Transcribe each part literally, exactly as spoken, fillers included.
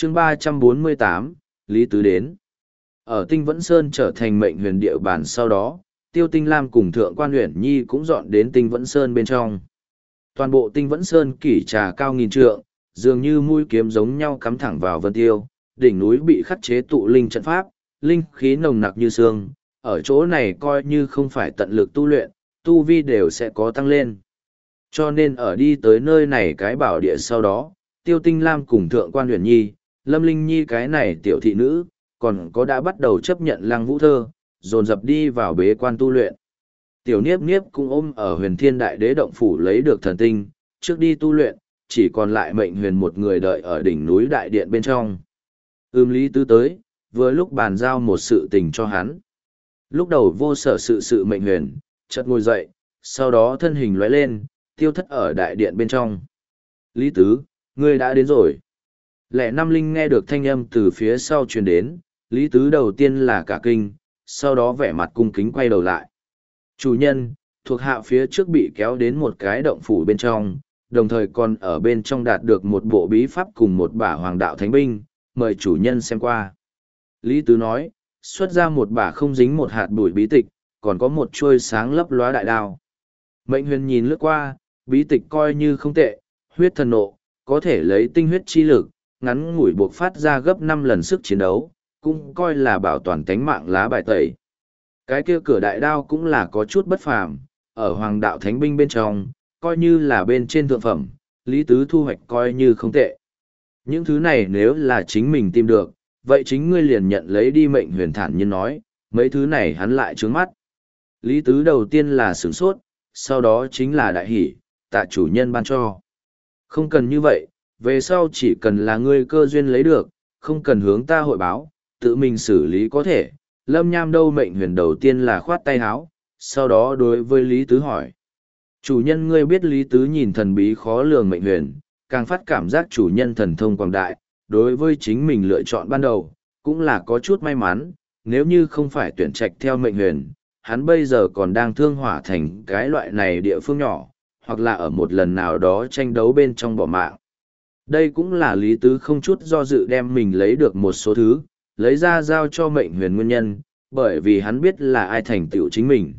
chương ba trăm bốn mươi tám, Lý Tứ đến. Ở Tinh Vẫn Sơn trở thành mệnh huyền địa bàn sau đó, Tiêu Tinh Lam cùng Thượng Quan Uyển Nhi cũng dọn đến Tinh Vẫn Sơn bên trong. Toàn bộ Tinh Vẫn Sơn kỷ trà cao nghìn trượng, dường như mũi kiếm giống nhau cắm thẳng vào vân tiêu, đỉnh núi bị khắc chế tụ linh trận pháp, linh khí nồng nặc như sương, ở chỗ này coi như không phải tận lực tu luyện, tu vi đều sẽ có tăng lên. Cho nên ở đi tới nơi này cái bảo địa sau đó, Tiêu Tinh Lam cùng Thượng Quan Uyển Nhi, Lâm Linh Nhi cái này tiểu thị nữ, còn có đã bắt đầu chấp nhận Lăng Vũ Thơ, dồn dập đi vào bế quan tu luyện. Tiểu Niếp Niếp cũng ôm ở Huyền Thiên Đại Đế động phủ lấy được thần tinh, trước đi tu luyện, chỉ còn lại Mệnh Huyền một người đợi ở đỉnh núi đại điện bên trong. Ưm Lý Tứ tới, vừa lúc bàn giao một sự tình cho hắn. Lúc đầu vô sở sự sự Mệnh Huyền, chợt ngồi dậy, sau đó thân hình lóe lên, tiêu thất ở đại điện bên trong. Lý Tứ, ngươi đã đến rồi. Lẽ Năm Linh nghe được thanh âm từ phía sau truyền đến, Lý Tứ đầu tiên là cả kinh, sau đó vẻ mặt cung kính quay đầu lại. Chủ nhân, thuộc hạ phía trước bị kéo đến một cái động phủ bên trong, đồng thời còn ở bên trong đạt được một bộ bí pháp cùng một bả hoàng đạo thánh binh, mời chủ nhân xem qua. Lý Tứ nói, xuất ra một bả không dính một hạt bụi bí tịch, còn có một chuôi sáng lấp lóa đại đao. Mệnh Huyền nhìn lướt qua, bí tịch coi như không tệ, huyết thần nộ, có thể lấy tinh huyết chi lực, ngắn ngủi buộc phát ra gấp năm lần sức chiến đấu, cũng coi là bảo toàn tánh mạng lá bài tẩy. Cái kia cửa đại đao cũng là có chút bất phàm, ở hoàng đạo thánh binh bên trong, coi như là bên trên thượng phẩm, Lý Tứ thu hoạch coi như không tệ. Những thứ này nếu là chính mình tìm được, vậy chính ngươi liền nhận lấy đi. Mệnh Huyền thản nhiên nói, mấy thứ này hắn lại trướng mắt. Lý Tứ đầu tiên là sửng sốt, sau đó chính là đại hỷ, tạ chủ nhân ban cho. Không cần như vậy, về sau chỉ cần là ngươi cơ duyên lấy được, không cần hướng ta hội báo, tự mình xử lý có thể. Lâm Nham đâu? Mệnh Huyền đầu tiên là khoát tay háo, sau đó đối với Lý Tứ hỏi. Chủ nhân, ngươi biết Lý Tứ nhìn thần bí khó lường Mệnh Huyền, càng phát cảm giác chủ nhân thần thông quảng đại, đối với chính mình lựa chọn ban đầu, cũng là có chút may mắn, nếu như không phải tuyển trạch theo Mệnh Huyền, hắn bây giờ còn đang thương hỏa thành cái loại này địa phương nhỏ, hoặc là ở một lần nào đó tranh đấu bên trong bỏ mạng. Đây cũng là Lý Tứ không chút do dự đem mình lấy được một số thứ, lấy ra giao cho Mệnh Huyền nguyên nhân, bởi vì hắn biết là ai thành tựu chính mình.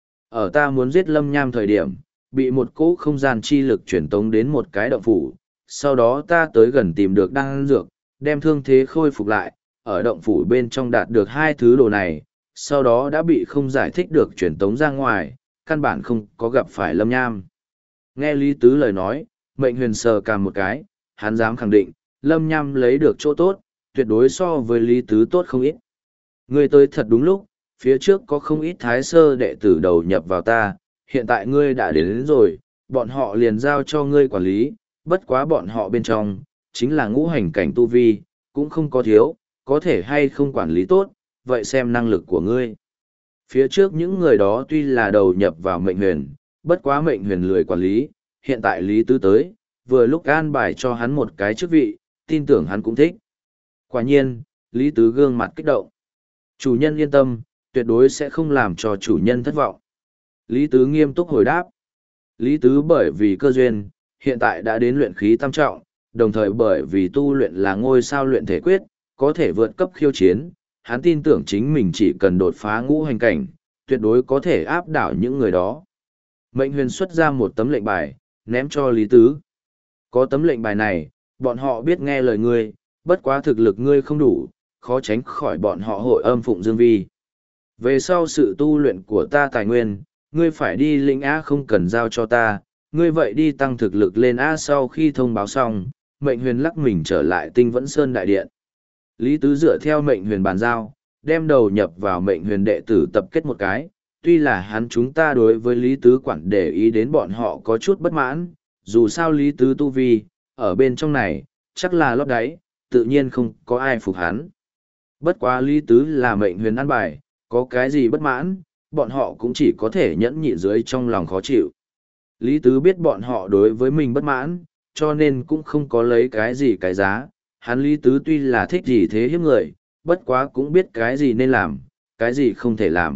Ở ta muốn giết Lâm Nham thời điểm, bị một cỗ không gian chi lực truyền tống đến một cái động phủ, sau đó ta tới gần tìm được đan dược, đem thương thế khôi phục lại, ở động phủ bên trong đạt được hai thứ đồ này, sau đó đã bị không giải thích được truyền tống ra ngoài, căn bản không có gặp phải Lâm Nham. Nghe Lý Tứ lời nói, Mệnh Huyền sờ cằm một cái, hắn dám khẳng định, Lâm Nham lấy được chỗ tốt, tuyệt đối so với Lý Tứ tốt không ít. Ngươi tới thật đúng lúc, phía trước có không ít thái sơ đệ tử đầu nhập vào ta, hiện tại ngươi đã đến, đến rồi, bọn họ liền giao cho ngươi quản lý, bất quá bọn họ bên trong, chính là ngũ hành cảnh tu vi, cũng không có thiếu, có thể hay không quản lý tốt, vậy xem năng lực của ngươi. Phía trước những người đó tuy là đầu nhập vào Mệnh Huyền, bất quá Mệnh Huyền lười quản lý, hiện tại Lý Tứ tới, vừa lúc an bài cho hắn một cái chức vị, tin tưởng hắn cũng thích. Quả nhiên, Lý Tứ gương mặt kích động. Chủ nhân yên tâm, tuyệt đối sẽ không làm cho chủ nhân thất vọng. Lý Tứ nghiêm túc hồi đáp. Lý Tứ bởi vì cơ duyên, hiện tại đã đến luyện khí tam trọng, đồng thời bởi vì tu luyện là ngôi sao luyện thể quyết, có thể vượt cấp khiêu chiến, hắn tin tưởng chính mình chỉ cần đột phá ngũ hành cảnh, tuyệt đối có thể áp đảo những người đó. Mệnh Huyền xuất ra một tấm lệnh bài, ném cho Lý Tứ. Có tấm lệnh bài này, bọn họ biết nghe lời ngươi, bất quá thực lực ngươi không đủ, khó tránh khỏi bọn họ hội âm phụng dương vi. Về sau sự tu luyện của ta tài nguyên, ngươi phải đi lĩnh A không cần giao cho ta, ngươi vậy đi tăng thực lực lên A. Sau khi thông báo xong, Mệnh Huyền lắc mình trở lại Tinh Vẫn Sơn đại điện. Lý Tứ dựa theo Mệnh Huyền bàn giao, đem đầu nhập vào Mệnh Huyền đệ tử tập kết một cái, tuy là hắn chúng ta đối với Lý Tứ quản để ý đến bọn họ có chút bất mãn, dù sao Lý Tứ tu vi, ở bên trong này, chắc là lót đáy, tự nhiên không có ai phục hắn. Bất quá Lý Tứ là Mệnh Huyền ăn bài, có cái gì bất mãn, bọn họ cũng chỉ có thể nhẫn nhịn dưới trong lòng khó chịu. Lý Tứ biết bọn họ đối với mình bất mãn, cho nên cũng không có lấy cái gì cái giá. Hắn Lý Tứ tuy là thích gì thế hiếp người, bất quá cũng biết cái gì nên làm, cái gì không thể làm.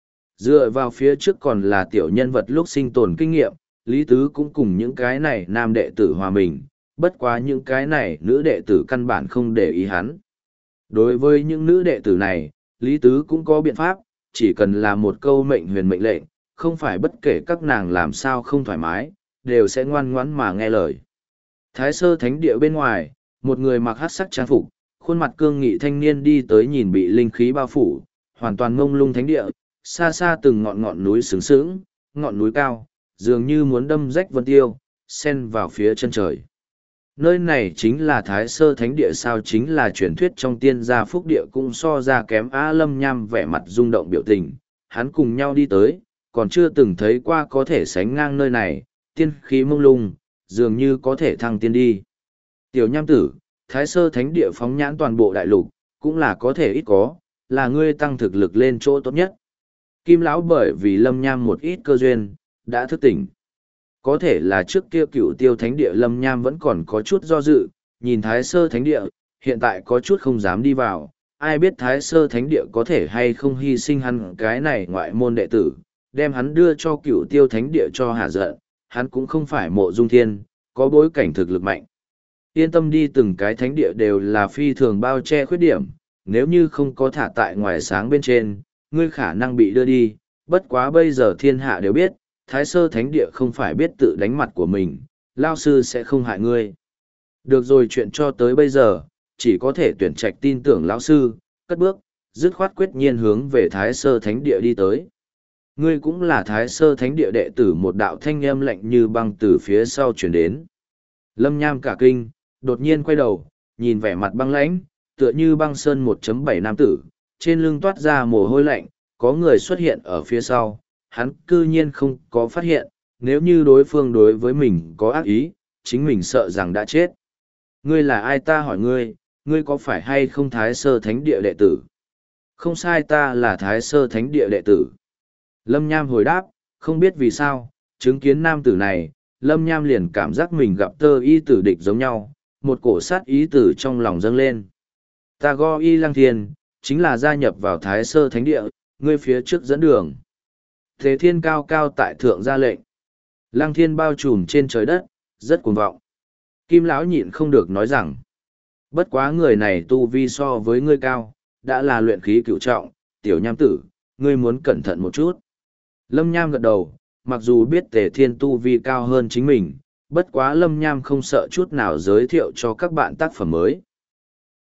Dựa vào phía trước còn là tiểu nhân vật lúc sinh tồn kinh nghiệm, Lý Tứ cũng cùng những cái này nam đệ tử hòa mình, bất quá những cái này nữ đệ tử căn bản không để ý hắn. Đối với những nữ đệ tử này, Lý Tứ cũng có biện pháp, chỉ cần là một câu mệnh huyền mệnh lệnh, không phải bất kể các nàng làm sao không thoải mái, đều sẽ ngoan ngoãn mà nghe lời. Thái sơ thánh địa bên ngoài, một người mặc hắc sắc trang phục, khuôn mặt cương nghị thanh niên đi tới nhìn bị linh khí bao phủ, hoàn toàn ngông lung thánh địa, xa xa từng ngọn ngọn núi sướng sướng, ngọn núi cao, dường như muốn đâm rách vân tiêu, xen vào phía chân trời. Nơi này chính là Thái Sơ Thánh Địa sao, chính là truyền thuyết trong tiên gia phúc địa cũng so ra kém. Á Lâm Nham vẻ mặt rung động biểu tình, hắn cùng nhau đi tới, còn chưa từng thấy qua có thể sánh ngang nơi này, tiên khí mông lung, dường như có thể thăng tiên đi. Tiểu Nham tử, Thái Sơ Thánh Địa phóng nhãn toàn bộ đại lục, cũng là có thể ít có, là ngươi tăng thực lực lên chỗ tốt nhất. Kim lão bởi vì Lâm Nham một ít cơ duyên, đã thức tỉnh. Có thể là trước kia Cựu Tiêu Thánh Địa Lâm Nham vẫn còn có chút do dự, nhìn Thái Sơ Thánh Địa, hiện tại có chút không dám đi vào, ai biết Thái Sơ Thánh Địa có thể hay không hy sinh hắn cái này ngoại môn đệ tử, đem hắn đưa cho Cựu Tiêu Thánh Địa cho hạ giận, hắn cũng không phải Mộ Dung Thiên, có bối cảnh thực lực mạnh. Yên tâm đi, từng cái thánh địa đều là phi thường bao che khuyết điểm, nếu như không có thả tại ngoài sáng bên trên, ngươi khả năng bị đưa đi, bất quá bây giờ thiên hạ đều biết, Thái Sơ Thánh Địa không phải biết tự đánh mặt của mình, lao sư sẽ không hại ngươi. Được rồi, chuyện cho tới bây giờ, chỉ có thể tuyển trạch tin tưởng lão sư, cất bước, dứt khoát quyết nhiên hướng về Thái Sơ Thánh Địa đi tới. Ngươi cũng là Thái Sơ Thánh Địa đệ tử, một đạo thanh âm lạnh như băng từ phía sau chuyển đến. Lâm Nham cả kinh, đột nhiên quay đầu, nhìn vẻ mặt băng lãnh, tựa như băng sơn một chấm bảy nam tử, trên lưng toát ra mồ hôi lạnh, có người xuất hiện ở phía sau, hắn cư nhiên không có phát hiện, nếu như đối phương đối với mình có ác ý, chính mình sợ rằng đã chết. Ngươi là ai, ta hỏi ngươi, ngươi có phải hay không Thái Sơ Thánh Địa đệ tử? Không sai, ta là Thái Sơ Thánh Địa đệ tử. Lâm Nham hồi đáp, không biết vì sao, chứng kiến nam tử này, Lâm Nham liền cảm giác mình gặp tơ y tử địch giống nhau, một cổ sát ý tử trong lòng dâng lên. Ta go y Lăng Thiên, chính là gia nhập vào Thái Sơ Thánh Địa, ngươi phía trước dẫn đường. Thế Thiên cao cao tại thượng ra lệnh. Lăng Thiên bao trùm trên trời đất, rất cuồng vọng. Kim lão nhịn không được nói rằng, bất quá người này tu vi so với ngươi cao, đã là luyện khí cửu trọng, Tiểu Nham tử, ngươi muốn cẩn thận một chút. Lâm Nham gật đầu, mặc dù biết Tề Thiên tu vi cao hơn chính mình, bất quá Lâm Nham không sợ chút nào giới thiệu cho các bạn tác phẩm mới.